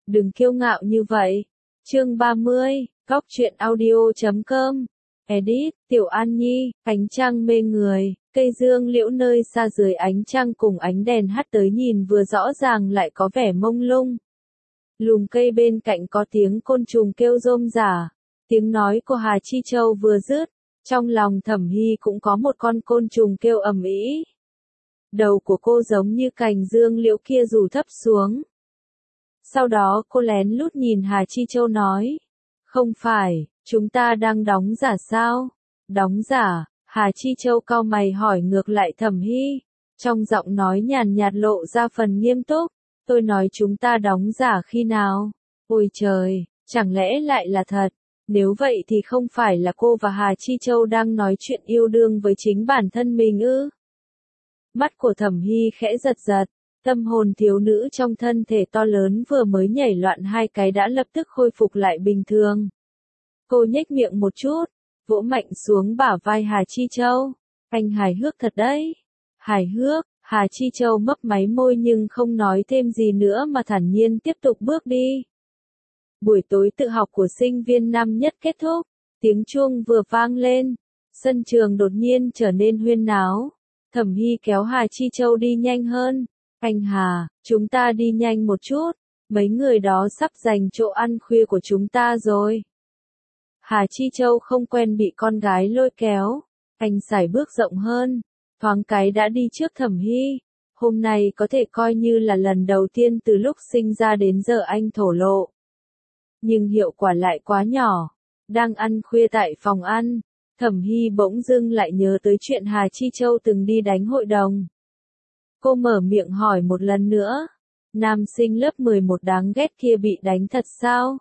Đừng kiêu ngạo như vậy. Chương 30, Góc truyện audio.com. Edit, Tiểu An Nhi, ánh trăng mê người, cây dương liễu nơi xa dưới ánh trăng cùng ánh đèn hắt tới nhìn vừa rõ ràng lại có vẻ mông lung. Lùm cây bên cạnh có tiếng côn trùng kêu rôm rả, tiếng nói của Hà Chi Châu vừa dứt, trong lòng Thẩm Hy cũng có một con côn trùng kêu ầm ĩ. Đầu của cô giống như cành dương liễu kia rủ thấp xuống. Sau đó cô lén lút nhìn Hà Chi Châu nói, không phải, chúng ta đang đóng giả sao? Đóng giả? Hà Chi Châu cau mày hỏi ngược lại Thẩm Hy, trong giọng nói nhàn nhạt lộ ra phần nghiêm túc, tôi nói chúng ta đóng giả khi nào? Ôi trời, chẳng lẽ lại là thật? Nếu vậy thì không phải là cô và Hà Chi Châu đang nói chuyện yêu đương với chính bản thân mình ư? Mắt của Thẩm Hy khẽ giật giật, tâm hồn thiếu nữ trong thân thể to lớn vừa mới nhảy loạn hai cái đã lập tức khôi phục lại bình thường. Cô nhếch miệng một chút, vỗ mạnh xuống bả vai Hà Chi Châu. Anh hài hước thật đấy. Hài hước, Hà Chi Châu mấp máy môi nhưng không nói thêm gì nữa mà thản nhiên tiếp tục bước đi. Buổi tối tự học của sinh viên năm nhất kết thúc, tiếng chuông vừa vang lên, sân trường đột nhiên trở nên huyên náo. Thẩm Hy kéo Hà Chi Châu đi nhanh hơn. Anh Hà, chúng ta đi nhanh một chút, mấy người đó sắp giành chỗ ăn khuya của chúng ta rồi. Hà Chi Châu không quen bị con gái lôi kéo, anh sải bước rộng hơn, thoáng cái đã đi trước Thẩm Hy. Hôm nay có thể coi như là lần đầu tiên từ lúc sinh ra đến giờ anh thổ lộ. Nhưng hiệu quả lại quá nhỏ. Đang ăn khuya tại phòng ăn, Thẩm Hy bỗng dưng lại nhớ tới chuyện Hà Chi Châu từng đi đánh hội đồng. Cô mở miệng hỏi một lần nữa, nam sinh lớp 11 đáng ghét kia bị đánh thật sao?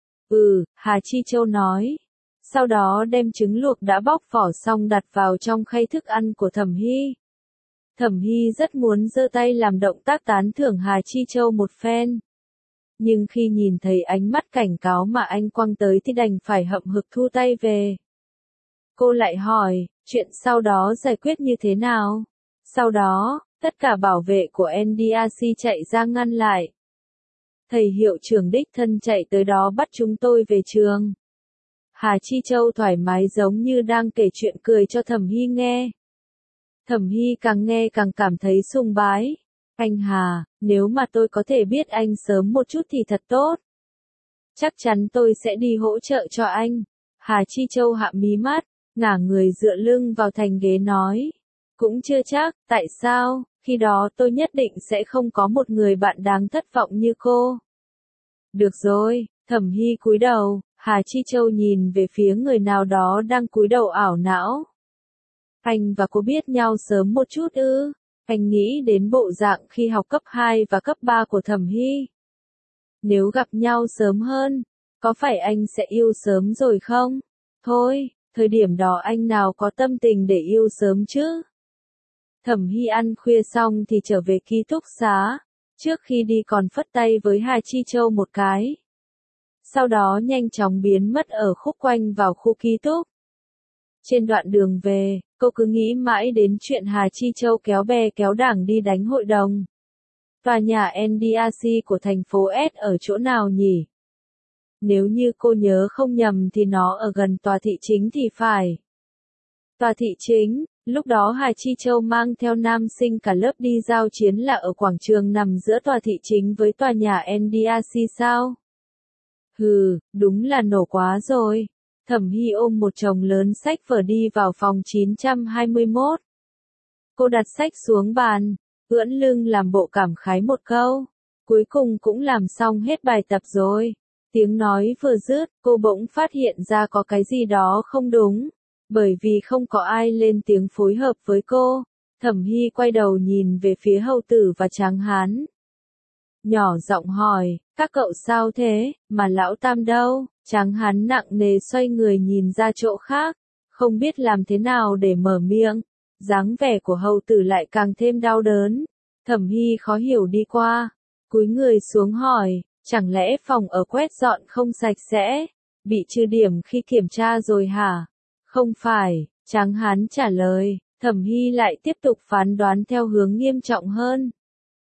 Hà Chi Châu nói. Sau đó đem trứng luộc đã bóc vỏ xong đặt vào trong khay thức ăn của Thẩm Hy. Thẩm Hy rất muốn giơ tay làm động tác tán thưởng Hà Chi Châu một phen. Nhưng khi nhìn thấy ánh mắt cảnh cáo mà anh quăng tới thì đành phải hậm hực thu tay về. Cô lại hỏi, chuyện sau đó giải quyết như thế nào? Sau đó, tất cả bảo vệ của NDRC chạy ra ngăn lại. Thầy hiệu trưởng đích thân chạy tới đó bắt chúng tôi về trường. Hà Chi Châu thoải mái giống như đang kể chuyện cười cho Thẩm Hy nghe. Thẩm Hy càng nghe càng cảm thấy sùng bái. Anh Hà, nếu mà tôi có thể biết anh sớm một chút thì thật tốt. Chắc chắn tôi sẽ đi hỗ trợ cho anh. Hà Chi Châu hạ mí mắt, ngả người dựa lưng vào thành ghế nói. Cũng chưa chắc, tại sao, khi đó tôi nhất định sẽ không có một người bạn đáng thất vọng như cô. Được rồi, Thẩm Hy cúi đầu, Hà Chi Châu nhìn về phía người nào đó đang cúi đầu ảo não. Anh và cô biết nhau sớm một chút ư? Anh nghĩ đến bộ dạng khi học cấp 2 và cấp 3 của Thẩm Hy. Nếu gặp nhau sớm hơn, có phải anh sẽ yêu sớm rồi không? Thôi, thời điểm đó anh nào có tâm tình để yêu sớm chứ? Thẩm Hy ăn khuya xong thì trở về ký túc xá, trước khi đi còn phất tay với Hà Chi Châu một cái. Sau đó nhanh chóng biến mất ở khúc quanh vào khu ký túc. Trên đoạn đường về, cô cứ nghĩ mãi đến chuyện Hà Chi Châu kéo bè kéo đảng đi đánh hội đồng. Tòa nhà NDRC của thành phố S ở chỗ nào nhỉ? Nếu như cô nhớ không nhầm thì nó ở gần tòa thị chính thì phải. Tòa thị chính, lúc đó Hà Chi Châu mang theo nam sinh cả lớp đi giao chiến là ở quảng trường nằm giữa tòa thị chính với tòa nhà NDRC sao? Đúng là nổ quá rồi. Thẩm Hy ôm một chồng lớn sách vở đi vào phòng 921. Cô đặt sách xuống bàn, ưỡn lưng làm bộ cảm khái một câu. Cuối cùng cũng làm xong hết bài tập rồi. Tiếng nói vừa dứt, cô bỗng phát hiện ra có cái gì đó không đúng. Bởi vì không có ai lên tiếng phối hợp với cô, Thẩm Hy quay đầu nhìn về phía Hầu Tử và Tráng Hán. Nhỏ giọng hỏi, các cậu sao thế, mà Lão Tam đâu? Tráng Hán nặng nề xoay người nhìn ra chỗ khác, không biết làm thế nào để mở miệng. Dáng vẻ của Hầu Tử lại càng thêm đau đớn. Thẩm Hy khó hiểu đi qua, cúi người xuống hỏi, chẳng lẽ phòng ở quét dọn không sạch sẽ, bị trừ điểm khi kiểm tra rồi hả? Không phải, Tráng Hán trả lời. Thẩm Hy lại tiếp tục phán đoán theo hướng nghiêm trọng hơn.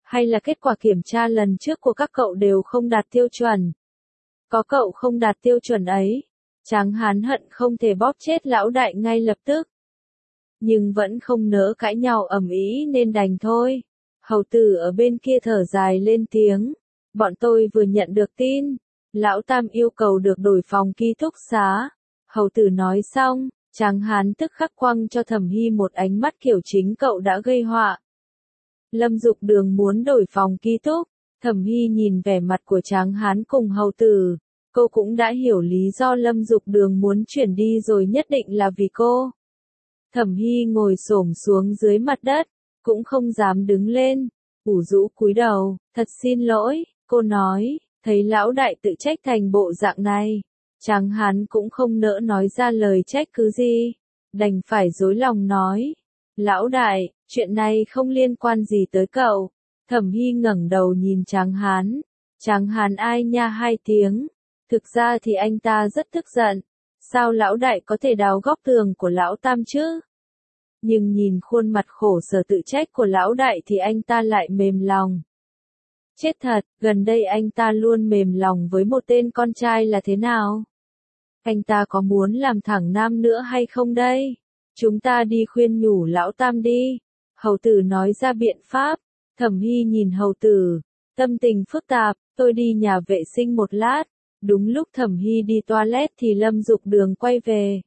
Hay là kết quả kiểm tra lần trước của các cậu đều không đạt tiêu chuẩn? Có cậu không đạt tiêu chuẩn ấy, Tráng Hán hận không thể bóp chết lão đại ngay lập tức. Nhưng vẫn không nỡ cãi nhau ầm ĩ nên đành thôi. Hầu tử ở bên kia thở dài lên tiếng. Bọn tôi vừa nhận được tin, lão tam yêu cầu được đổi phòng ký túc xá. Hầu tử nói xong, Tráng Hán tức khắc quăng cho Thẩm Hy một ánh mắt kiểu chính cậu đã gây họa. Lâm Dục Đường muốn đổi phòng ký túc, Thẩm Hy nhìn vẻ mặt của Tráng Hán cùng hầu tử, cô cũng đã hiểu lý do Lâm Dục Đường muốn chuyển đi rồi, nhất định là vì cô. Thẩm Hy ngồi xổm xuống dưới mặt đất, cũng không dám đứng lên, ủ rũ cúi đầu, thật xin lỗi, cô nói, thấy lão đại tự trách thành bộ dạng này. Tráng Hán cũng không nỡ nói ra lời trách cứ gì, đành phải dối lòng nói. Lão đại, chuyện này không liên quan gì tới cậu. Thẩm Hy ngẩng đầu nhìn Tráng Hán. Tráng Hán ai nha hai tiếng. Thực ra thì anh ta rất tức giận. Sao lão đại có thể đào góc tường của lão tam chứ? Nhưng nhìn khuôn mặt khổ sở tự trách của lão đại thì anh ta lại mềm lòng. Chết thật, gần đây anh ta luôn mềm lòng với một tên con trai là thế nào? Anh ta có muốn làm thẳng nam nữa hay không đây? Chúng ta đi khuyên nhủ lão tam đi. Hầu tử nói ra biện pháp. Thẩm Hy nhìn hầu tử, tâm tình phức tạp, tôi đi nhà vệ sinh một lát. Đúng lúc Thẩm Hy đi toilet thì Lâm Dục Đường quay về.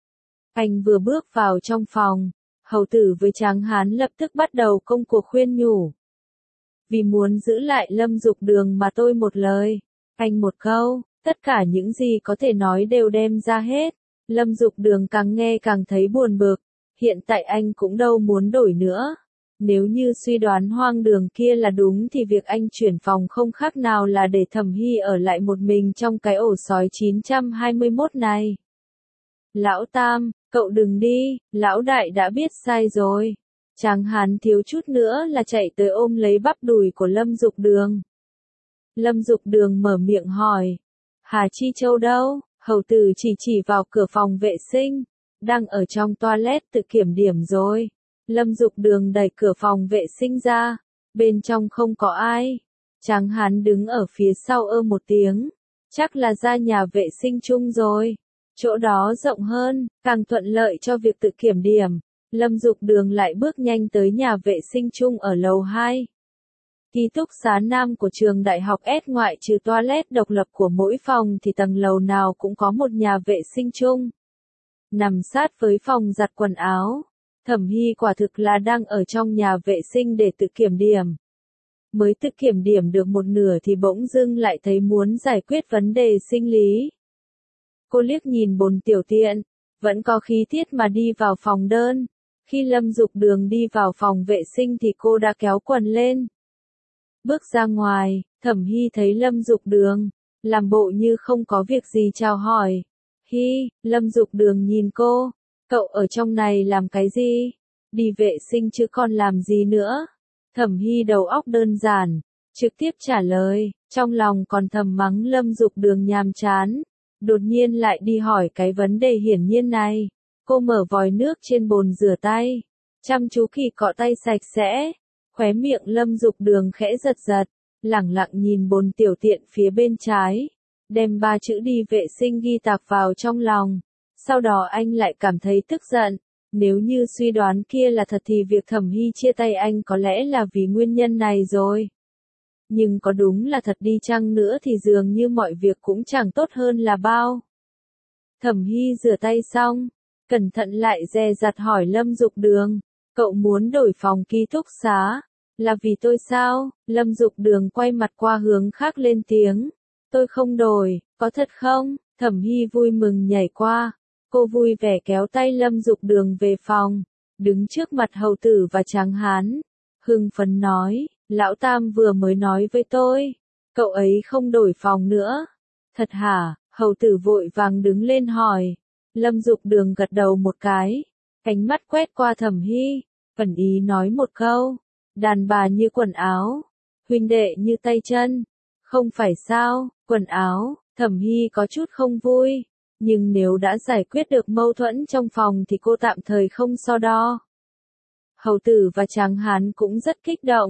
Anh vừa bước vào trong phòng, hầu tử với Tráng Hán lập tức bắt đầu công cuộc khuyên nhủ. Vì muốn giữ lại Lâm Dục Đường mà tôi một lời, anh một câu, tất cả những gì có thể nói đều đem ra hết. Lâm Dục Đường càng nghe càng thấy buồn bực, hiện tại anh cũng đâu muốn đổi nữa. Nếu như suy đoán hoang đường kia là đúng thì việc anh chuyển phòng không khác nào là để Thẩm Hy ở lại một mình trong cái ổ sói 921 này. Lão Tam, cậu đừng đi, lão đại đã biết sai rồi. Tráng Hán thiếu chút nữa là chạy tới ôm lấy bắp đùi của Lâm Dục Đường. Lâm Dục Đường mở miệng hỏi, Hà Chi Châu đâu? Hầu tử chỉ vào cửa phòng vệ sinh, đang ở trong toilet tự kiểm điểm rồi. Lâm Dục Đường đẩy cửa phòng vệ sinh ra, bên trong không có ai. Tráng Hán đứng ở phía sau một tiếng, chắc là ra nhà vệ sinh chung rồi. Chỗ đó rộng hơn, càng thuận lợi cho việc tự kiểm điểm. Lâm Dục Đường lại bước nhanh tới nhà vệ sinh chung ở lầu 2. Ký túc xá nam của trường đại học S ngoại trừ toilet độc lập của mỗi phòng thì tầng lầu nào cũng có một nhà vệ sinh chung. Nằm sát với phòng giặt quần áo, Thẩm Hy quả thực là đang ở trong nhà vệ sinh để tự kiểm điểm. Mới tự kiểm điểm được một nửa thì bỗng dưng lại thấy muốn giải quyết vấn đề sinh lý. Cô liếc nhìn bồn tiểu tiện, vẫn có khí tiết mà đi vào phòng đơn. Khi Lâm Dục Đường đi vào phòng vệ sinh thì cô đã kéo quần lên. Bước ra ngoài, Thẩm Hy thấy Lâm Dục Đường, làm bộ như không có việc gì chào hỏi. Hy, Lâm Dục Đường nhìn cô, cậu ở trong này làm cái gì? Đi vệ sinh chứ còn làm gì nữa? Thẩm Hy đầu óc đơn giản, trực tiếp trả lời, trong lòng còn thầm mắng Lâm Dục Đường nhàm chán. Đột nhiên lại đi hỏi cái vấn đề hiển nhiên này. Cô mở vòi nước trên bồn rửa tay, chăm chú kỳ cọ tay sạch sẽ. Khóe miệng Lâm Dục Đường khẽ giật giật, lẳng lặng nhìn bồn tiểu tiện phía bên trái, đem 3 chữ đi vệ sinh ghi tạc vào trong lòng. Sau đó anh lại cảm thấy tức giận. Nếu như suy đoán kia là thật thì việc Thẩm Hy chia tay anh có lẽ là vì nguyên nhân này rồi. Nhưng có đúng là thật đi chăng nữa thì dường như mọi việc cũng chẳng tốt hơn là bao. Thẩm Hy rửa tay xong, cẩn thận lại dè dặt hỏi Lâm Dục Đường, cậu muốn đổi phòng ký túc xá, là vì tôi sao? Lâm Dục Đường quay mặt qua hướng khác lên tiếng, tôi không đổi, có thật không? Thẩm Hy vui mừng nhảy qua, cô vui vẻ kéo tay Lâm Dục Đường về phòng, đứng trước mặt hầu tử và Tráng Hán, hưng phấn nói, lão Tam vừa mới nói với tôi, cậu ấy không đổi phòng nữa. Thật hả? Hầu tử vội vàng đứng lên hỏi. Lâm Dục Đường gật đầu một cái, ánh mắt quét qua Thẩm Hy, ẩn ý nói một câu, đàn bà như quần áo, huynh đệ như tay chân. Không phải sao? Quần áo? Thẩm Hy có chút không vui, nhưng nếu đã giải quyết được mâu thuẫn trong phòng thì cô tạm thời không so đo. Hầu tử và Tráng Hán cũng rất kích động,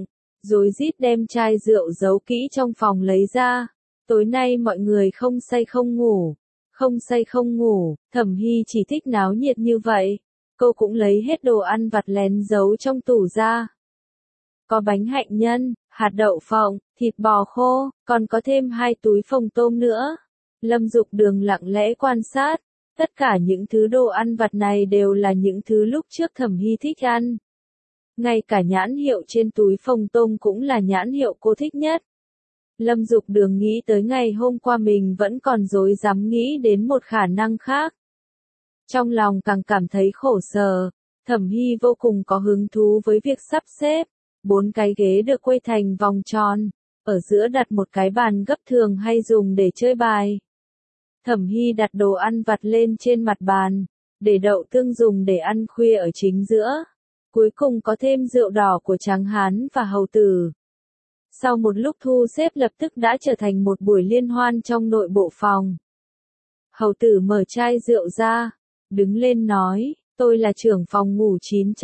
rối rít đem chai rượu giấu kỹ trong phòng lấy ra. Tối nay mọi người không say không ngủ. Không say không ngủ, Thẩm Hy chỉ thích náo nhiệt như vậy. Cô cũng lấy hết đồ ăn vặt lén giấu trong tủ ra. Có bánh hạnh nhân, hạt đậu phộng, thịt bò khô, còn có thêm 2 túi phồng tôm nữa. Lâm Dục Đường lặng lẽ quan sát. Tất cả những thứ đồ ăn vặt này đều là những thứ lúc trước Thẩm Hy thích ăn. Ngay cả nhãn hiệu trên túi phồng tôm cũng là nhãn hiệu cô thích nhất. Lâm Dục Đường nghĩ tới ngày hôm qua mình vẫn còn rối rắm nghĩ đến một khả năng khác. Trong lòng càng cảm thấy khổ sở, Thẩm Hy vô cùng có hứng thú với việc sắp xếp. 4 cái ghế được quây thành vòng tròn, ở giữa đặt một cái bàn gấp thường hay dùng để chơi bài. Thẩm Hy đặt đồ ăn vặt lên trên mặt bàn, để đậu tương dùng để ăn khuya ở chính giữa. Cuối cùng có thêm rượu đỏ của Tráng Hán và Hầu Tử. Sau một lúc thu xếp lập tức đã trở thành một buổi liên hoan trong nội bộ phòng. Hầu Tử mở chai rượu ra, đứng lên nói, tôi là trưởng phòng ngủ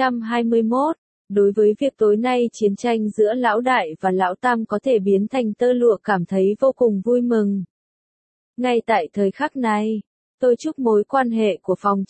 921. Đối với việc tối nay chiến tranh giữa Lão Đại và Lão Tam có thể biến thành tơ lụa cảm thấy vô cùng vui mừng. Ngay tại thời khắc này, tôi chúc mối quan hệ của phòng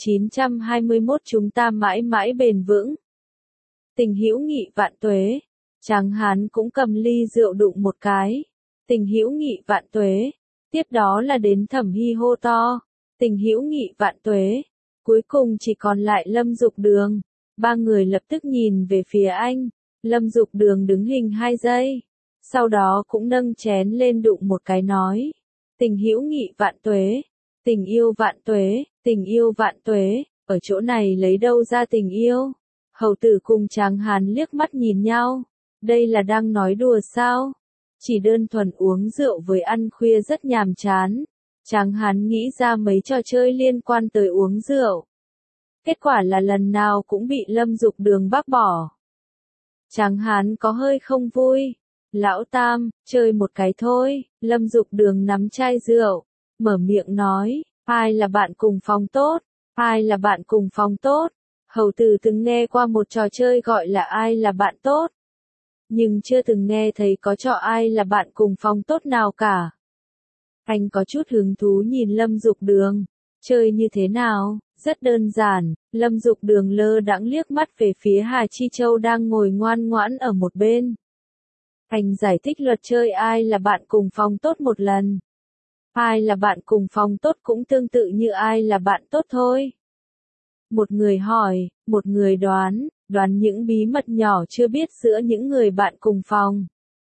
921 chúng ta mãi mãi bền vững. Tình hữu nghị vạn tuế. Tráng Hán cũng cầm ly rượu đụng một cái. Tình hữu nghị vạn tuế. Tiếp đó là đến Thẩm Hy hô to. Tình hữu nghị vạn tuế. Cuối cùng chỉ còn lại Lâm Dục Đường. 3 người lập tức nhìn về phía anh. Lâm Dục Đường đứng hình 2 giây. Sau đó cũng nâng chén lên đụng một cái nói. Tình hữu nghị vạn tuế. Tình yêu vạn tuế. Tình yêu vạn tuế. Ở chỗ này lấy đâu ra tình yêu? Hầu Tử cùng Tráng Hán liếc mắt nhìn nhau. Đây là đang nói đùa sao? Chỉ đơn thuần uống rượu với ăn khuya rất nhàm chán. Tráng Hán nghĩ ra mấy trò chơi liên quan tới uống rượu. Kết quả là lần nào cũng bị Lâm Dục Đường bác bỏ. Tráng Hán có hơi không vui. Lão Tam, chơi một cái thôi. Lâm Dục Đường nắm chai rượu, mở miệng nói, ai là bạn cùng phòng tốt? Ai là bạn cùng phòng tốt? Hầu Tử từng nghe qua một trò chơi gọi là ai là bạn tốt. Nhưng chưa từng nghe thấy có trò ai là bạn cùng phòng tốt nào cả. Anh có chút hứng thú nhìn Lâm Dục Đường. Chơi như thế nào? Rất đơn giản. Lâm Dục Đường lơ đãng liếc mắt về phía Hà Chi Châu đang ngồi ngoan ngoãn ở một bên. Anh giải thích luật chơi ai là bạn cùng phòng tốt một lần. Ai là bạn cùng phòng tốt cũng tương tự như ai là bạn tốt thôi. Một người hỏi, một người đoán những bí mật nhỏ chưa biết giữa những người bạn cùng phòng.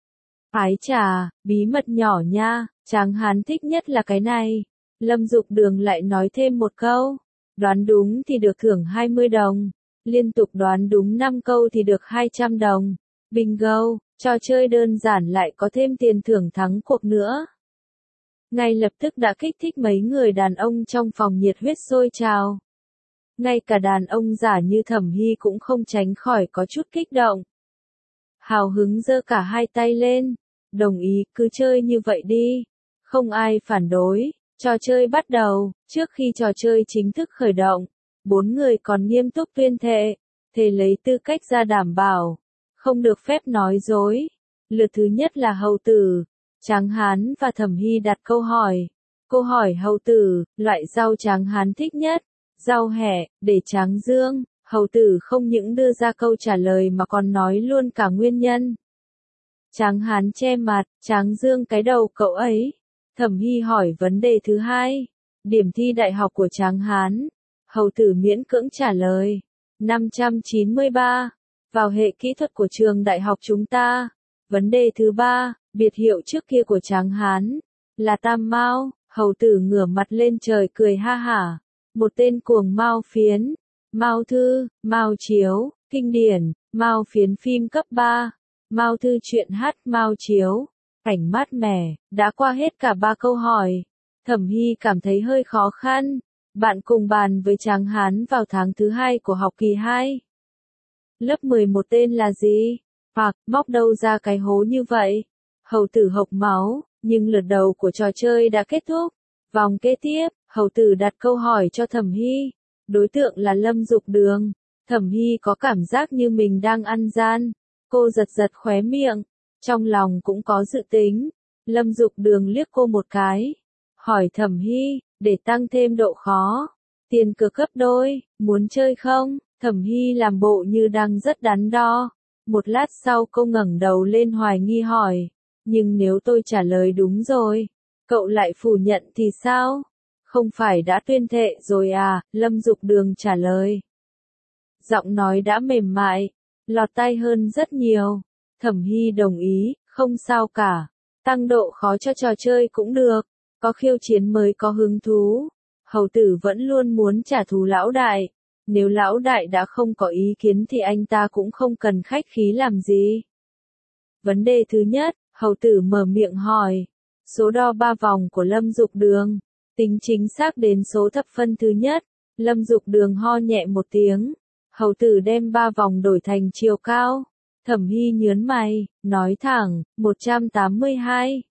Ái chà, bí mật nhỏ nha, Tráng Hán thích nhất là cái này. Lâm Dục Đường lại nói thêm một câu. Đoán đúng thì được thưởng 20 đồng. Liên tục đoán đúng 5 câu thì được 200 đồng. Bingo, trò chơi đơn giản lại có thêm tiền thưởng thắng cuộc nữa. Ngay lập tức đã kích thích mấy người đàn ông trong phòng nhiệt huyết sôi trào. Ngay cả đàn ông giả như Thẩm Hy cũng không tránh khỏi có chút kích động. Hào hứng giơ cả 2 tay lên. Đồng ý, cứ chơi như vậy đi. Không ai phản đối. Trò chơi bắt đầu. Trước khi trò chơi chính thức khởi động, 4 người còn nghiêm túc tuyên thệ. Thề lấy tư cách ra đảm bảo. Không được phép nói dối. Lượt thứ nhất là Hầu Tử. Tráng Hán và Thẩm Hy đặt câu hỏi. Câu hỏi Hầu Tử, loại rau Tráng Hán thích nhất. Rau hẹ, để tráng dương. Hầu Tử không những đưa ra câu trả lời mà còn nói luôn cả nguyên nhân. Tráng Hán che mặt, tráng dương cái đầu cậu ấy. Thẩm Hy hỏi vấn đề thứ 2. Điểm thi đại học của Tráng Hán. Hầu Tử miễn cưỡng trả lời. 593. Vào hệ kỹ thuật của trường đại học chúng ta. Vấn đề thứ 3. Biệt hiệu trước kia của Tráng Hán. Là Tam Mao. Hầu Tử ngửa mặt lên trời cười ha hả. Một tên cuồng Mao phiến. Mao Thư, Mao Chiếu, kinh điển, Mao Phiến phim cấp 3, Mao Thư truyện hát Mao Chiếu, cảnh mát mẻ, đã qua hết cả 3 câu hỏi. Thẩm Hy cảm thấy hơi khó khăn. Bạn cùng bàn với Tráng Hán vào tháng thứ 2 của học kỳ 2. Lớp 11 tên là gì? Hoặc, móc đâu ra cái hố như vậy? Hầu Tử hộc máu, nhưng lượt đầu của trò chơi đã kết thúc. Vòng kế tiếp, Hầu Tử đặt câu hỏi cho Thẩm Hy. Đối tượng là Lâm Dục Đường. Thẩm Hy có cảm giác như mình đang ăn gian. Cô giật giật khóe miệng. trong lòng cũng có dự tính. Lâm Dục Đường liếc cô một cái, hỏi Thẩm Hy, để tăng thêm độ khó, tiền cược gấp đôi, muốn chơi không? Thẩm Hy làm bộ như đang rất đắn đo. Một lát sau cô ngẩng đầu lên hoài nghi hỏi, nhưng nếu tôi trả lời đúng rồi, cậu lại phủ nhận thì sao? Không phải đã tuyên thệ rồi à? Lâm Dục Đường trả lời. Giọng nói đã mềm mại, lọt tai hơn rất nhiều. Thẩm Hy đồng ý, không sao cả. Tăng độ khó cho trò chơi cũng được, có khiêu chiến mới có hứng thú. Hầu tử vẫn luôn muốn trả thù lão đại. Nếu lão đại đã không có ý kiến thì anh ta cũng không cần khách khí làm gì. Vấn đề thứ nhất, hầu tử mở miệng hỏi. Số đo 3 vòng của Lâm Dục Đường. Tính chính xác đến số thập phân thứ nhất. Lâm Dục Đường ho nhẹ một tiếng. Hầu tử đem 3 vòng đổi thành chiều cao. Thẩm Hy nhớn mày, nói thẳng, 182,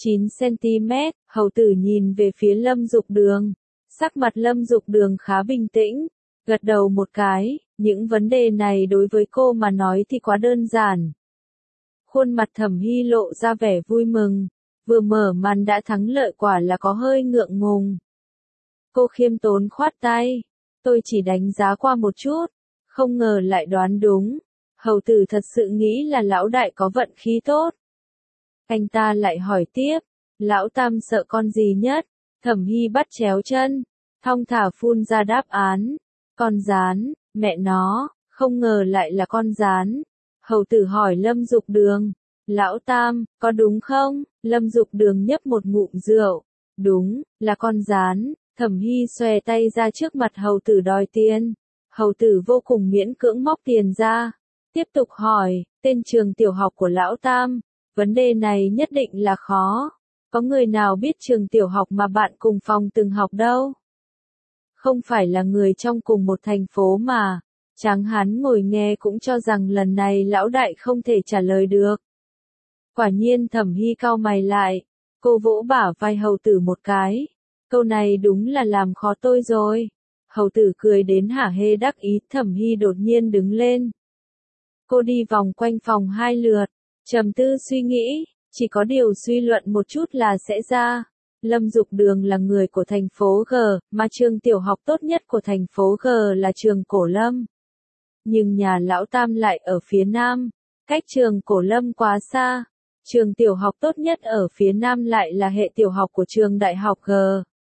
9cm. Hầu tử nhìn về phía Lâm Dục Đường. Sắc mặt Lâm Dục Đường khá bình tĩnh. Gật đầu một cái, những vấn đề này đối với cô mà nói thì quá đơn giản. Khuôn mặt Thẩm Hy lộ ra vẻ vui mừng, vừa mở màn đã thắng lợi quả là có hơi ngượng ngùng. Cô khiêm tốn khoát tay, tôi chỉ đánh giá qua một chút, không ngờ lại đoán đúng. Hầu tử thật sự nghĩ là lão đại có vận khí tốt. Anh ta lại hỏi tiếp, lão tam sợ con gì nhất? Thẩm Hy bắt chéo chân, thong thả phun ra đáp án. Con gián, mẹ nó, không ngờ lại là con gián. Hầu tử hỏi Lâm Dục Đường, lão tam, có đúng không? Lâm Dục Đường nhấp một ngụm rượu, đúng, là con gián. Thẩm Hy xòe tay ra trước mặt hầu tử đòi tiền. Hầu tử vô cùng miễn cưỡng móc tiền ra, tiếp tục hỏi, tên trường tiểu học của lão tam, vấn đề này nhất định là khó. Có người nào biết trường tiểu học mà bạn cùng phòng từng học đâu? Không phải là người trong cùng một thành phố mà. Tráng hán ngồi nghe cũng cho rằng lần này lão đại không thể trả lời được. Quả nhiên Thẩm Hy cau mày lại, cô vỗ bả vai hầu tử một cái. Câu này đúng là làm khó tôi rồi. Hầu tử cười đến hả hê đắc ý. Thẩm Hy đột nhiên đứng lên. Cô đi vòng quanh phòng 2 lượt, trầm tư suy nghĩ, chỉ có điều suy luận một chút là sẽ ra. Lâm Dục Đường là người của thành phố G, mà trường tiểu học tốt nhất của thành phố G là trường Cổ Lâm. Nhưng nhà lão tam lại ở phía nam, cách trường Cổ Lâm quá xa. Trường tiểu học tốt nhất ở phía nam lại là hệ tiểu học của trường đại học G.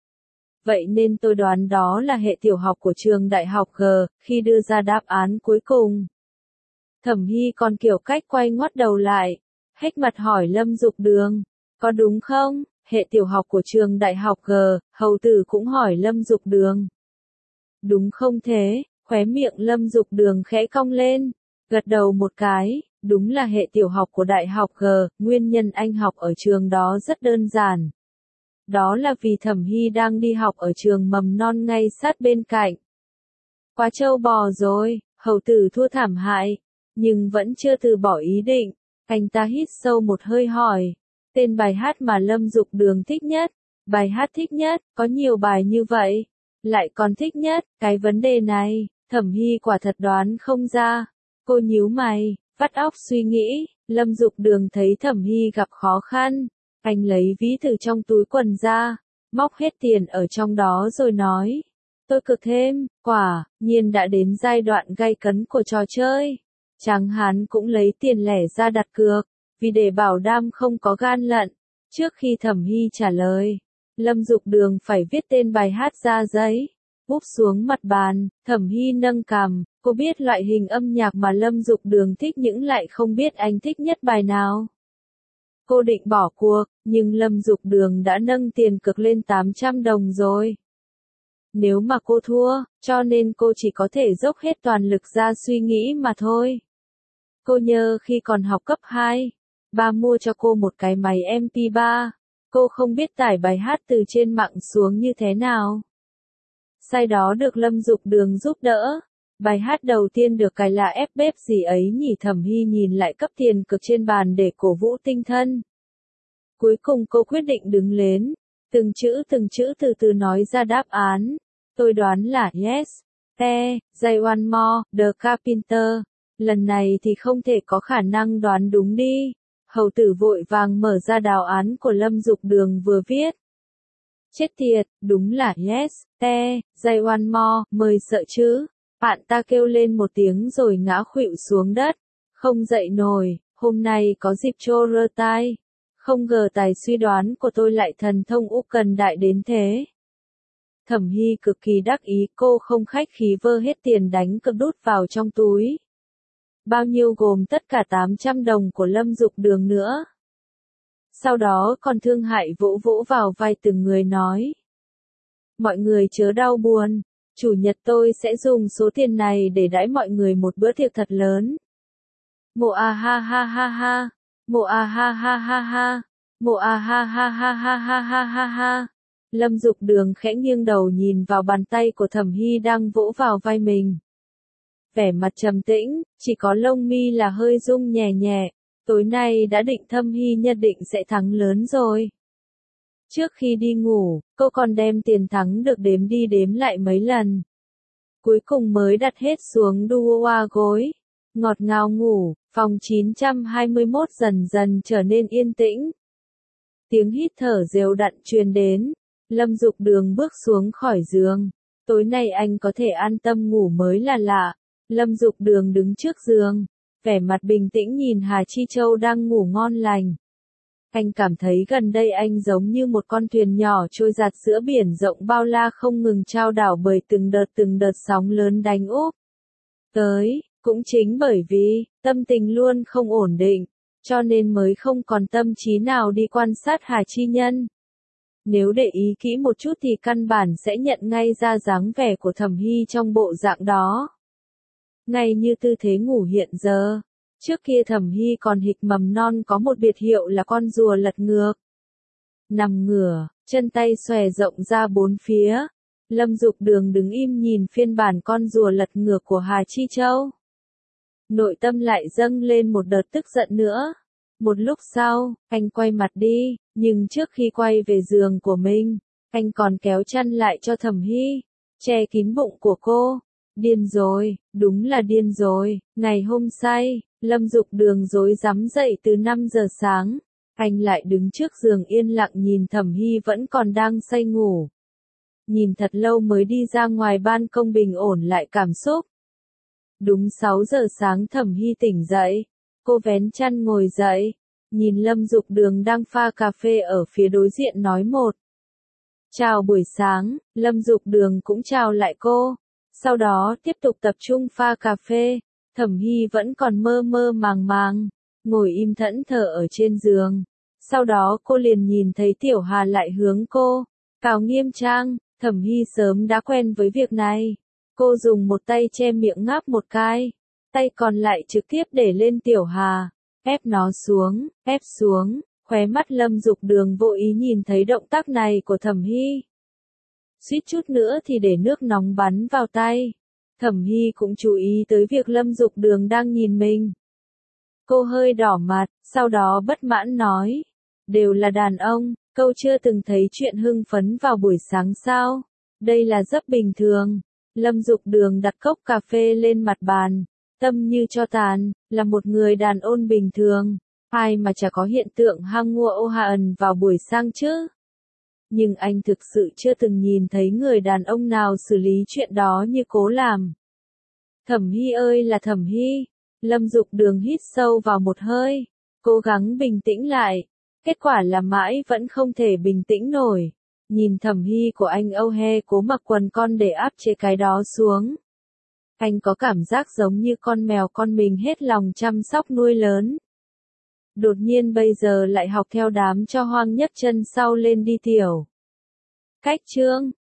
Vậy nên tôi đoán đó là hệ tiểu học của trường đại học G, khi đưa ra đáp án cuối cùng. Thẩm Hy còn kiểu cách quay ngoắt đầu lại, hếch mặt hỏi Lâm Dục Đường, có đúng không? Hệ tiểu học của trường đại học G, hầu tử cũng hỏi Lâm Dục Đường. Đúng không thế? Khóe miệng Lâm Dục Đường khẽ cong lên, gật đầu một cái, đúng là hệ tiểu học của đại học G, nguyên nhân anh học ở trường đó rất đơn giản. Đó là vì Thẩm Hy đang đi học ở trường mầm non ngay sát bên cạnh. Quá trâu bò rồi, hầu tử thua thảm hại, nhưng vẫn chưa từ bỏ ý định. Anh ta hít sâu một hơi hỏi, tên bài hát mà Lâm Dục Đường thích nhất, bài hát thích nhất, có nhiều bài như vậy, lại còn thích nhất, cái vấn đề này, Thẩm Hy quả thật đoán không ra. Cô nhíu mày, vắt óc suy nghĩ. Lâm Dục Đường thấy Thẩm Hy gặp khó khăn, anh lấy ví từ trong túi quần ra, móc hết tiền ở trong đó rồi nói, tôi cược thêm. Quả nhiên đã đến giai đoạn gay cấn của trò chơi. Tráng hán cũng lấy tiền lẻ ra đặt cược, vì để bảo đảm không có gian lận. Trước khi Thẩm Hy trả lời, Lâm Dục Đường phải viết tên bài hát ra giấy, úp xuống mặt bàn. Thẩm Hy nâng cằm, cô biết loại hình âm nhạc mà Lâm Dục Đường thích nhưng lại không biết anh thích nhất bài nào. Cô định bỏ cuộc, nhưng Lâm Dục Đường đã nâng tiền cược lên 800 đồng rồi. Nếu mà cô thua, cho nên cô chỉ có thể dốc hết toàn lực ra suy nghĩ mà thôi. Cô nhớ khi còn học cấp 2, ba mua cho cô một cái máy MP3. Cô không biết tải bài hát từ trên mạng xuống như thế nào. Sau đó được Lâm Dục Đường giúp đỡ. Bài hát đầu tiên được cài là ép bếp gì ấy nhỉ? Thẩm Hy nhìn lại cấp tiền cược trên bàn để cổ vũ tinh thần. Cuối cùng cô quyết định đứng lên, từng chữ từ từ nói ra đáp án. Tôi đoán là yes, Say One More, The Carpenter. Lần này thì không thể có khả năng đoán đúng đi. Hầu tử vội vàng mở ra đào án của Lâm Dục Đường vừa viết. Chết tiệt, đúng là yes, say one more, mời sợ chứ. Bạn ta kêu lên một tiếng rồi ngã khuỵu xuống đất. Không dậy nổi, hôm nay có dịp trô rơ tai. Không ngờ tài suy đoán của tôi lại thần thông úc cần đại đến thế. Thẩm Hy cực kỳ đắc ý, cô không khách khí vơ hết tiền đánh cược đút vào trong túi. Bao nhiêu gồm tất cả 800 đồng của Lâm Dục Đường nữa. Sau đó còn thương hại vỗ vỗ vào vai từng người nói. Mọi người chớ đau buồn, chủ nhật tôi sẽ dùng số tiền này để đãi mọi người một bữa tiệc thật lớn. Mộ a ha ha ha ha, mộ a ha ha ha ha, mộ a ha ha ha ha ha ha ha ha. Lâm Dục Đường khẽ nghiêng đầu nhìn vào bàn tay của Thẩm Hy đang vỗ vào vai mình. Vẻ mặt trầm tĩnh, chỉ có lông mi là hơi rung nhẹ nhẹ. Tối nay đã định Thẩm Hy nhất định sẽ thắng lớn rồi. Trước khi đi ngủ, cô còn đem tiền thắng được đếm đi đếm lại mấy lần. Cuối cùng mới đặt hết xuống đu qua gối. Ngọt ngào ngủ, phòng 921 dần dần trở nên yên tĩnh. Tiếng hít thở đều đặn truyền đến. Lâm Dục Đường bước xuống khỏi giường. Tối nay anh có thể an tâm ngủ mới là lạ. Lâm Dục Đường đứng trước giường, vẻ mặt bình tĩnh nhìn Hà Chi Châu đang ngủ ngon lành. Anh cảm thấy gần đây anh giống như một con thuyền nhỏ trôi dạt giữa biển rộng bao la không ngừng trao đảo bởi từng đợt sóng lớn đánh úp tới. Cũng chính bởi vì tâm tình luôn không ổn định, cho nên mới không còn tâm trí nào đi quan sát Hà Chi Nhân. Nếu để ý kỹ một chút thì căn bản sẽ nhận ngay ra dáng vẻ của Thẩm Hy trong bộ dạng đó. Ngay như tư thế ngủ hiện giờ. Trước kia Thẩm Hy còn hịch mầm non có một biệt hiệu là con rùa lật ngược. Nằm ngửa, chân tay xòe rộng ra bốn phía. Lâm Dục Đường đứng im nhìn phiên bản con rùa lật ngược của Hà Chi Châu. Nội tâm lại dâng lên một đợt tức giận nữa. Một lúc sau, anh quay mặt đi, nhưng trước khi quay về giường của mình, anh còn kéo chăn lại cho Thẩm Hy, che kín bụng của cô. Điên rồi, đúng là điên rồi. Ngày hôm say, Lâm Dục Đường rối rắm dậy từ 5 giờ sáng. Anh lại đứng trước giường yên lặng nhìn Thẩm Hy vẫn còn đang say ngủ. Nhìn thật lâu mới đi ra ngoài ban công bình ổn lại cảm xúc. Đúng 6 giờ sáng Thẩm Hy tỉnh dậy. Cô vén chăn ngồi dậy. Nhìn Lâm Dục Đường đang pha cà phê ở phía đối diện nói một. Chào buổi sáng, Lâm Dục Đường cũng chào lại cô. Sau đó tiếp tục tập trung pha cà phê. Thẩm Hy vẫn còn mơ mơ màng màng, ngồi im thẫn thờ ở trên giường. Sau đó cô liền nhìn thấy Tiểu Hà lại hướng cô cào nghiêm trang. Thẩm Hy sớm đã quen với việc này. Cô dùng một tay che miệng ngáp một cái, tay còn lại trực tiếp để lên Tiểu Hà, ép nó xuống, ép xuống. Khóe mắt Lâm Dục Đường vô ý nhìn thấy động tác này của Thẩm Hy. Suýt chút nữa thì để nước nóng bắn vào tay. Thẩm Hy cũng chú ý tới việc Lâm Dục Đường đang nhìn mình. Cô hơi đỏ mặt, sau đó bất mãn nói. Đều là đàn ông, câu chưa từng thấy chuyện hưng phấn vào buổi sáng sao? Đây là rất bình thường. Lâm Dục Đường đặt cốc cà phê lên mặt bàn. Tâm như cho tàn, là một người đàn ông bình thường. Ai mà chả có hiện tượng hăng ngua ô hà ẩn vào buổi sáng chứ? Nhưng anh thực sự chưa từng nhìn thấy người đàn ông nào xử lý chuyện đó như cố làm. Thẩm Hy ơi là Thẩm Hy. Lâm Dục Đường hít sâu vào một hơi, cố gắng bình tĩnh lại. Kết quả là mãi vẫn không thể bình tĩnh nổi. Nhìn Thẩm Hy của anh âu he cố mặc quần con để áp chế cái đó xuống. Anh có cảm giác giống như con mèo con mình hết lòng chăm sóc nuôi lớn. Đột nhiên bây giờ lại học theo đám cho hoang nhấc chân sau lên đi tiểu. Cách chương